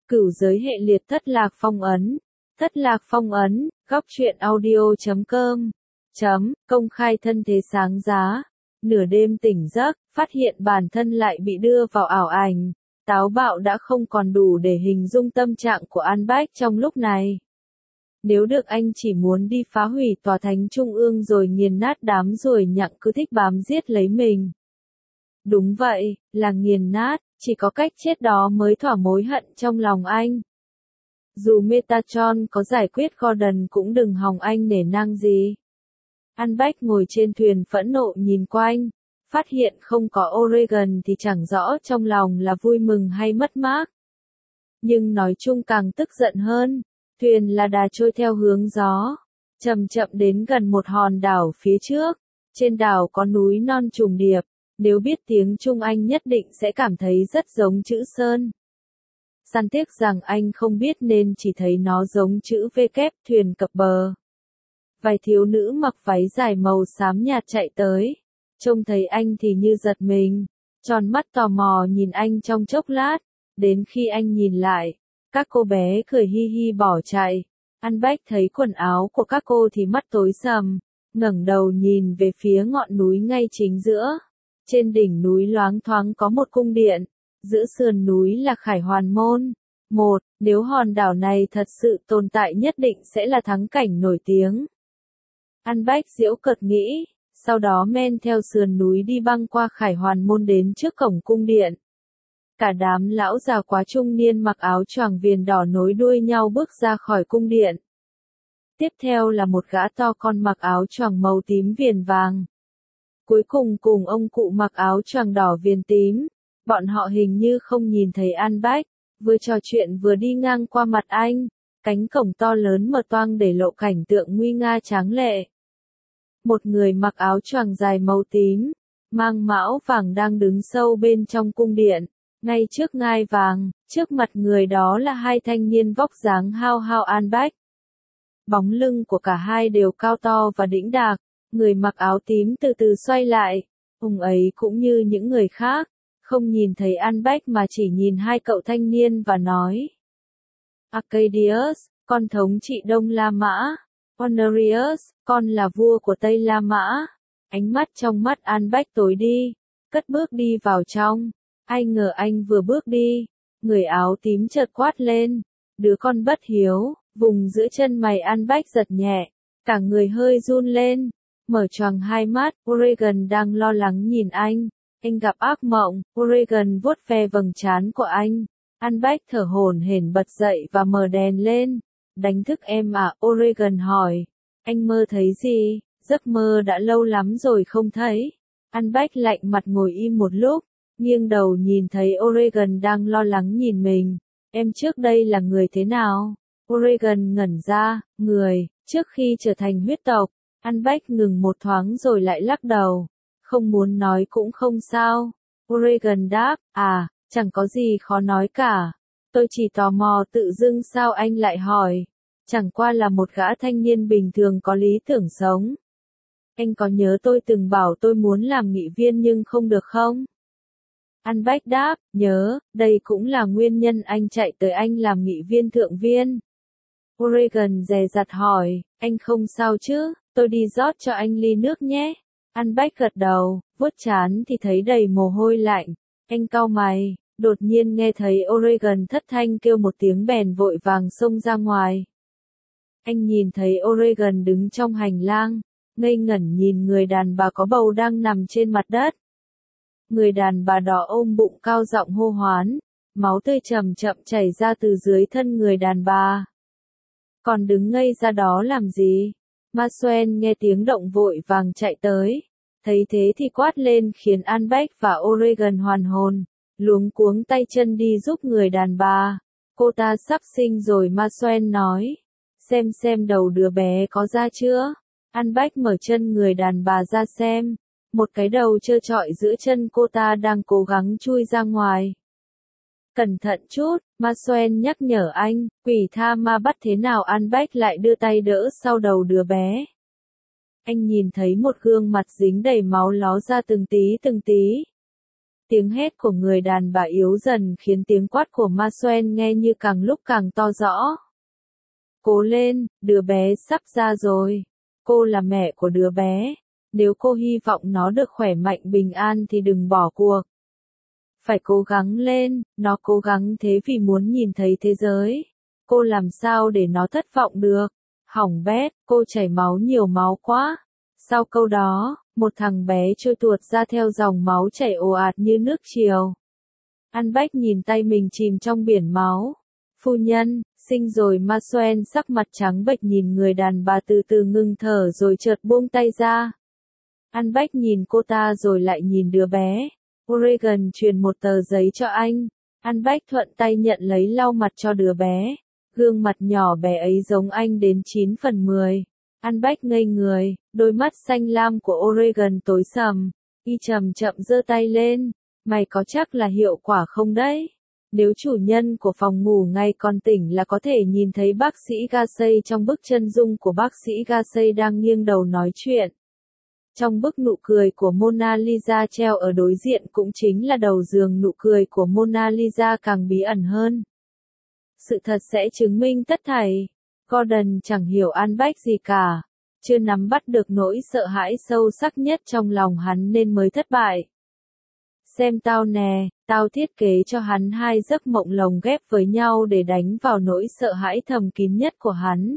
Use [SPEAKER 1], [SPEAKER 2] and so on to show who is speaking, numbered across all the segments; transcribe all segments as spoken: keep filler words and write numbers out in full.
[SPEAKER 1] Cửu giới hệ liệt thất lạc phong ấn. Thất lạc phong ấn, góc truyện audio chấm com. Chấm, công khai thân thế sáng giá. Nửa đêm tỉnh giấc, phát hiện bản thân lại bị đưa vào ảo ảnh. Táo bạo đã không còn đủ để hình dung tâm trạng của An Bách trong lúc này. Nếu được anh chỉ muốn đi phá hủy tòa thánh trung ương rồi nghiền nát đám ruồi nhặng cứ thích bám giết lấy mình. Đúng vậy, là nghiền nát, chỉ có cách chết đó mới thỏa mối hận trong lòng anh. Dù Metatron có giải quyết Gordon cũng đừng hòng anh nể nang gì. An Bách ngồi trên thuyền phẫn nộ nhìn quanh, phát hiện không có Oregon thì chẳng rõ trong lòng là vui mừng hay mất mát. Nhưng nói chung càng tức giận hơn, thuyền là đà trôi theo hướng gió, chậm chậm đến gần một hòn đảo phía trước, trên đảo có núi non trùng điệp, nếu biết tiếng Trung anh nhất định sẽ cảm thấy rất giống chữ Sơn. San tiếc rằng anh không biết nên chỉ thấy nó giống chữ V kép thuyền cập bờ. Vài thiếu nữ mặc váy dài màu xám nhạt chạy tới, trông thấy anh thì như giật mình, tròn mắt tò mò nhìn anh trong chốc lát, đến khi anh nhìn lại, các cô bé cười hi hi bỏ chạy. An Bách thấy quần áo của các cô thì mắt tối sầm, ngẩng đầu nhìn về phía ngọn núi ngay chính giữa. Trên đỉnh núi loáng thoáng có một cung điện, giữa sườn núi là Khải Hoàn Môn. Một, nếu hòn đảo này thật sự tồn tại nhất định sẽ là thắng cảnh nổi tiếng. An Bách giễu cợt nghĩ, sau đó men theo sườn núi đi băng qua Khải Hoàn Môn đến trước cổng cung điện. Cả đám lão già quá trung niên mặc áo choàng viền đỏ nối đuôi nhau bước ra khỏi cung điện. Tiếp theo là một gã to con mặc áo choàng màu tím viền vàng. Cuối cùng cùng ông cụ mặc áo choàng đỏ viền tím, bọn họ hình như không nhìn thấy An Bách, vừa trò chuyện vừa đi ngang qua mặt anh, cánh cổng to lớn mở toang để lộ cảnh tượng nguy nga tráng lệ. Một người mặc áo choàng dài màu tím, mang mão vàng đang đứng sâu bên trong cung điện, ngay trước ngai vàng, trước mặt người đó là hai thanh niên vóc dáng hao hao An Bách. Bóng lưng của cả hai đều cao to và đĩnh đạc. Người mặc áo tím từ từ xoay lại, ông ấy cũng như những người khác, không nhìn thấy An Bách mà chỉ nhìn hai cậu thanh niên và nói. Arcadius, con thống trị Đông La Mã, Honorius, con là vua của Tây La Mã. Ánh mắt trong mắt An Bách tối đi, cất bước đi vào trong, ai ngờ anh vừa bước đi, người áo tím chợt quát lên, đứa con bất hiếu, vùng giữa chân mày An Bách giật nhẹ, cả người hơi run lên. Mở choàng hai mắt, Oregon đang lo lắng nhìn anh. Anh gặp ác mộng, Oregon vuốt ve vầng trán của anh. An Bách thở hổn hển bật dậy và mở đèn lên. Đánh thức em à? Oregon hỏi. Anh mơ thấy gì? Giấc mơ đã lâu lắm rồi không thấy. An Bách lạnh mặt ngồi im một lúc, nghiêng đầu nhìn thấy Oregon đang lo lắng nhìn mình. Em trước đây là người thế nào? Oregon ngẩn ra, người, trước khi trở thành huyết tộc. An Bách ngừng một thoáng rồi lại lắc đầu. Không muốn nói cũng không sao. Oregon đáp, à, chẳng có gì khó nói cả. Tôi chỉ tò mò tự dưng sao anh lại hỏi. Chẳng qua là một gã thanh niên bình thường có lý tưởng sống. Anh có nhớ tôi từng bảo tôi muốn làm nghị viên nhưng không được không? An Bách đáp, nhớ, đây cũng là nguyên nhân anh chạy tới anh làm nghị viên thượng viên. Oregon dè dặt hỏi, anh không sao chứ? Tôi đi rót cho anh ly nước nhé. An Bách gật đầu, vuốt trán thì thấy đầy mồ hôi lạnh. Anh cau mày, đột nhiên nghe thấy Oregon thất thanh kêu một tiếng bèn vội vàng xông ra ngoài. Anh nhìn thấy Oregon đứng trong hành lang, ngây ngẩn nhìn người đàn bà có bầu đang nằm trên mặt đất. Người đàn bà đỏ ôm bụng cao giọng hô hoán, máu tươi chậm chậm chảy ra từ dưới thân người đàn bà. Còn đứng ngây ra đó làm gì? Maxwell nghe tiếng động vội vàng chạy tới, thấy thế thì quát lên khiến An Bách và Oregon hoàn hồn, luống cuống tay chân đi giúp người đàn bà. Cô ta sắp sinh rồi. Maxwell nói, xem xem đầu đứa bé có ra chưa? An Bách mở chân người đàn bà ra xem, một cái đầu trơ trọi giữa chân cô ta đang cố gắng chui ra ngoài. Cẩn thận chút, Maxwell nhắc nhở anh, quỷ tha ma bắt thế nào? An Bách lại đưa tay đỡ sau đầu đứa bé. Anh nhìn thấy một gương mặt dính đầy máu ló ra từng tí từng tí. Tiếng hét của người đàn bà yếu dần khiến tiếng quát của Maxwell nghe như càng lúc càng to rõ. Cố lên, đứa bé sắp ra rồi. Cô là mẹ của đứa bé. Nếu cô hy vọng nó được khỏe mạnh bình an thì đừng bỏ cuộc. Phải cố gắng lên, nó cố gắng thế vì muốn nhìn thấy thế giới. Cô làm sao để nó thất vọng được? Hỏng bét, cô chảy máu nhiều máu quá. Sau câu đó, một thằng bé trôi tuột ra theo dòng máu chảy ồ ạt như nước triều. An Bách nhìn tay mình chìm trong biển máu. Phu nhân, sinh rồi. Maxwell sắc mặt trắng bệch nhìn người đàn bà từ từ ngừng thở rồi chợt buông tay ra. An Bách nhìn cô ta rồi lại nhìn đứa bé. Oregon truyền một tờ giấy cho anh. An Bách thuận tay nhận lấy lau mặt cho đứa bé. Gương mặt nhỏ bé ấy giống anh đến chín phần mười. An Bách ngây người, đôi mắt xanh lam của Oregon tối sầm. Y chậm chậm giơ tay lên. Mày có chắc là hiệu quả không đấy? Nếu chủ nhân của phòng ngủ ngay còn tỉnh là có thể nhìn thấy bác sĩ Gacy trong bức chân dung của bác sĩ Gacy đang nghiêng đầu nói chuyện. Trong bức nụ cười của Mona Lisa treo ở đối diện cũng chính là đầu giường nụ cười của Mona Lisa càng bí ẩn hơn. Sự thật sẽ chứng minh tất thảy. Gordon chẳng hiểu An Bách gì cả. Chưa nắm bắt được nỗi sợ hãi sâu sắc nhất trong lòng hắn nên mới thất bại. Xem tao nè, tao thiết kế cho hắn hai giấc mộng lồng ghép với nhau để đánh vào nỗi sợ hãi thầm kín nhất của hắn.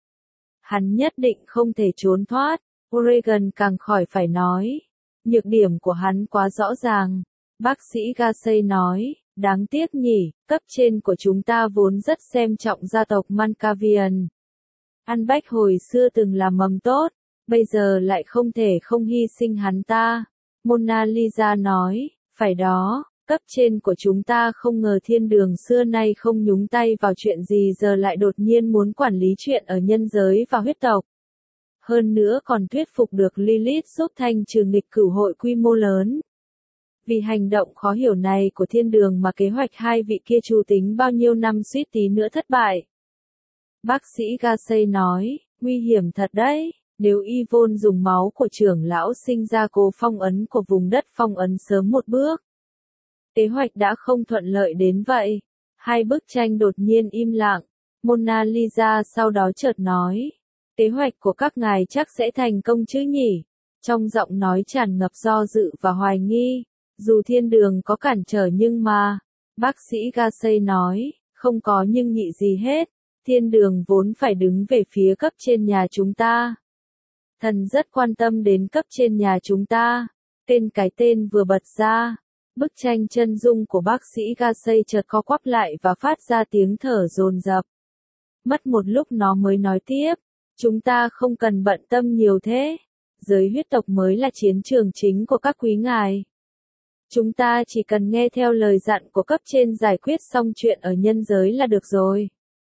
[SPEAKER 1] Hắn nhất định không thể trốn thoát. Oregon càng khỏi phải nói. Nhược điểm của hắn quá rõ ràng. Bác sĩ Gacy nói, đáng tiếc nhỉ, cấp trên của chúng ta vốn rất xem trọng gia tộc Mancavian. An Bách hồi xưa từng là mầm tốt, bây giờ lại không thể không hy sinh hắn ta. Mona Lisa nói, phải đó, cấp trên của chúng ta không ngờ thiên đường xưa nay không nhúng tay vào chuyện gì giờ lại đột nhiên muốn quản lý chuyện ở nhân giới và huyết tộc. Hơn nữa còn thuyết phục được Lilith giúp thanh trừ nghịch cửu hội quy mô lớn. Vì hành động khó hiểu này của thiên đường mà kế hoạch hai vị kia chủ tính bao nhiêu năm suýt tí nữa thất bại. Bác sĩ Gacy nói, nguy hiểm thật đấy, nếu Yvonne dùng máu của trưởng lão sinh ra cố phong ấn của vùng đất phong ấn sớm một bước. Kế hoạch đã không thuận lợi đến vậy. Hai bức tranh đột nhiên im lặng. Mona Lisa sau đó chợt nói. Kế hoạch của các ngài chắc sẽ thành công chứ nhỉ? Trong giọng nói tràn ngập do dự và hoài nghi. Dù thiên đường có cản trở nhưng mà. Bác sĩ Gacy nói, không có nhưng nhị gì hết. Thiên đường vốn phải đứng về phía cấp trên nhà chúng ta. Thần rất quan tâm đến cấp trên nhà chúng ta. Tên cái tên vừa bật ra. Bức tranh chân dung của bác sĩ Gacy chợt co quắp lại và phát ra tiếng thở dồn dập. Mất một lúc nó mới nói tiếp. Chúng ta không cần bận tâm nhiều thế. Giới huyết tộc mới là chiến trường chính của các quý ngài. Chúng ta chỉ cần nghe theo lời dặn của cấp trên giải quyết xong chuyện ở nhân giới là được rồi.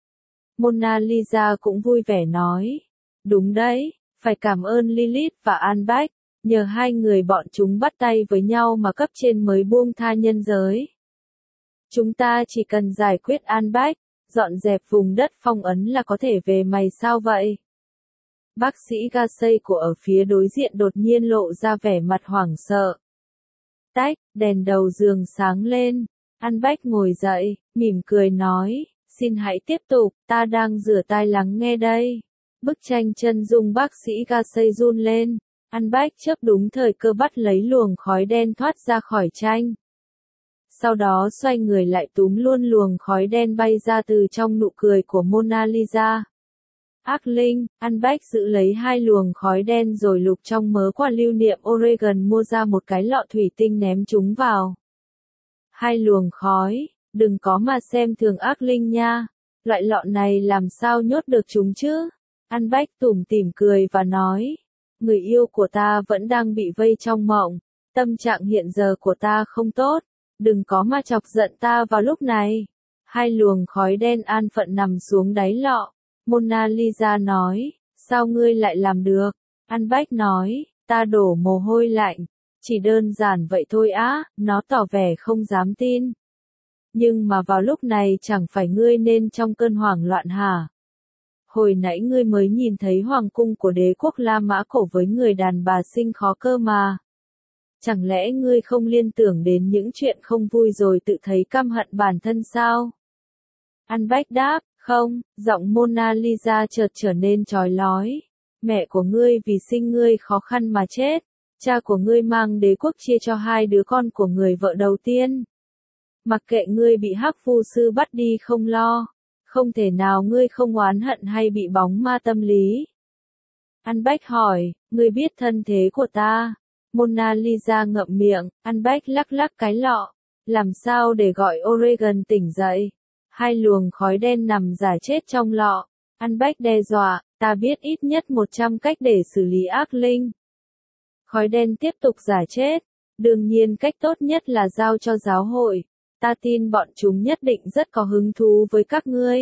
[SPEAKER 1] Mona Lisa cũng vui vẻ nói. Đúng đấy, phải cảm ơn Lilith và An Bách. Nhờ hai người bọn chúng bắt tay với nhau mà cấp trên mới buông tha nhân giới. Chúng ta chỉ cần giải quyết An Bách, dọn dẹp vùng đất phong ấn là có thể về mày sao vậy? Bác sĩ Gacy của ở phía đối diện đột nhiên lộ ra vẻ mặt hoảng sợ. Tách, đèn đầu giường sáng lên. An Bách ngồi dậy, mỉm cười nói, xin hãy tiếp tục, ta đang rửa tai lắng nghe đây. Bức tranh chân dung bác sĩ Gacy run lên. An Bách chớp đúng thời cơ bắt lấy luồng khói đen thoát ra khỏi tranh. Sau đó xoay người lại túm luôn luồng khói đen bay ra từ trong nụ cười của Mona Lisa. Ác linh, An Bách giữ lấy hai luồng khói đen rồi lục trong mớ quà lưu niệm Oregon mua ra một cái lọ thủy tinh ném chúng vào. Hai luồng khói, đừng có mà xem thường ác linh nha. Loại lọ này làm sao nhốt được chúng chứ? An Bách tủm tỉm cười và nói. Người yêu của ta vẫn đang bị vây trong mộng. Tâm trạng hiện giờ của ta không tốt. Đừng có mà chọc giận ta vào lúc này. Hai luồng khói đen an phận nằm xuống đáy lọ. Mona Lisa nói, sao ngươi lại làm được? An Bách nói, ta đổ mồ hôi lạnh. Chỉ đơn giản vậy thôi á, nó tỏ vẻ không dám tin. Nhưng mà vào lúc này chẳng phải ngươi nên trong cơn hoảng loạn hả? Hồi nãy ngươi mới nhìn thấy hoàng cung của đế quốc La Mã cổ với người đàn bà xinh khó cơ mà. Chẳng lẽ ngươi không liên tưởng đến những chuyện không vui rồi tự thấy căm hận bản thân sao? An Bách đáp, không, giọng Mona Lisa chợt trở nên chói lói. Mẹ của ngươi vì sinh ngươi khó khăn mà chết. Cha của ngươi mang đế quốc chia cho hai đứa con của người vợ đầu tiên. Mặc kệ ngươi bị hắc phu sư bắt đi không lo. Không thể nào ngươi không oán hận hay bị bóng ma tâm lý. An Bách hỏi, ngươi biết thân thế của ta? Mona Lisa ngậm miệng, An Bách lắc lắc cái lọ. Làm sao để gọi Oregon tỉnh dậy? Hai luồng khói đen nằm rải chết trong lọ. An Bách đe dọa, ta biết ít nhất một trăm cách để xử lý ác linh. Khói đen tiếp tục rải chết. Đương nhiên cách tốt nhất là giao cho giáo hội. Ta tin bọn chúng nhất định rất có hứng thú với các ngươi.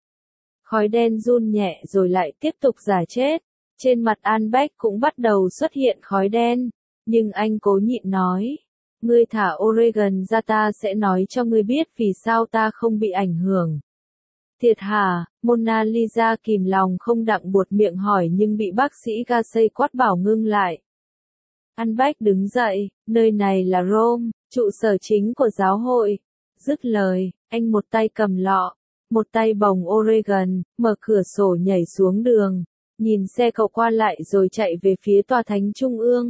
[SPEAKER 1] Khói đen run nhẹ rồi lại tiếp tục rải chết. Trên mặt An Bách cũng bắt đầu xuất hiện khói đen. Nhưng anh cố nhịn nói. Ngươi thả Oregon ra, ta sẽ nói cho ngươi biết vì sao ta không bị ảnh hưởng. Thiệt hả? Mona Lisa kìm lòng không đặng buột miệng hỏi nhưng bị bác sĩ Gacy quát bảo ngưng lại. An Bách đứng dậy, nơi này là Rome, trụ sở chính của giáo hội. Dứt lời, anh một tay cầm lọ, một tay bồng Oregon, mở cửa sổ nhảy xuống đường, nhìn xe cộ qua lại rồi chạy về phía tòa thánh trung ương.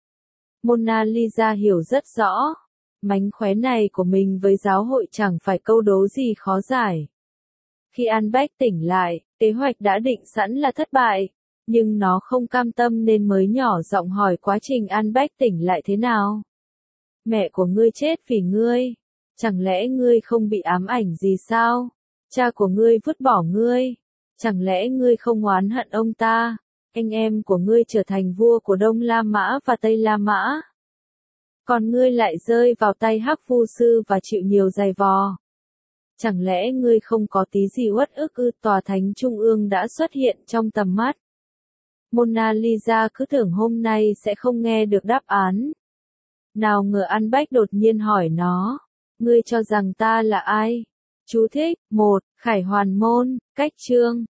[SPEAKER 1] Mona Lisa hiểu rất rõ, mánh khóe này của mình với giáo hội chẳng phải câu đố gì khó giải. Khi An Bách tỉnh lại, kế hoạch đã định sẵn là thất bại, nhưng nó không cam tâm nên mới nhỏ giọng hỏi quá trình An Bách tỉnh lại thế nào. Mẹ của ngươi chết vì ngươi, chẳng lẽ ngươi không bị ám ảnh gì sao? Cha của ngươi vứt bỏ ngươi, chẳng lẽ ngươi không oán hận ông ta? Anh em của ngươi trở thành vua của Đông La Mã và Tây La Mã. Còn ngươi lại rơi vào tay hắc phu sư và chịu nhiều giày vò. Chẳng lẽ ngươi không có tí gì uất ức ư? Tòa thánh trung ương đã xuất hiện trong tầm mắt. Mona Lisa cứ tưởng hôm nay sẽ không nghe được đáp án. Nào ngờ An Bách đột nhiên hỏi nó. Ngươi cho rằng ta là ai? Chú thích, một, Khải Hoàn Môn, cách chương.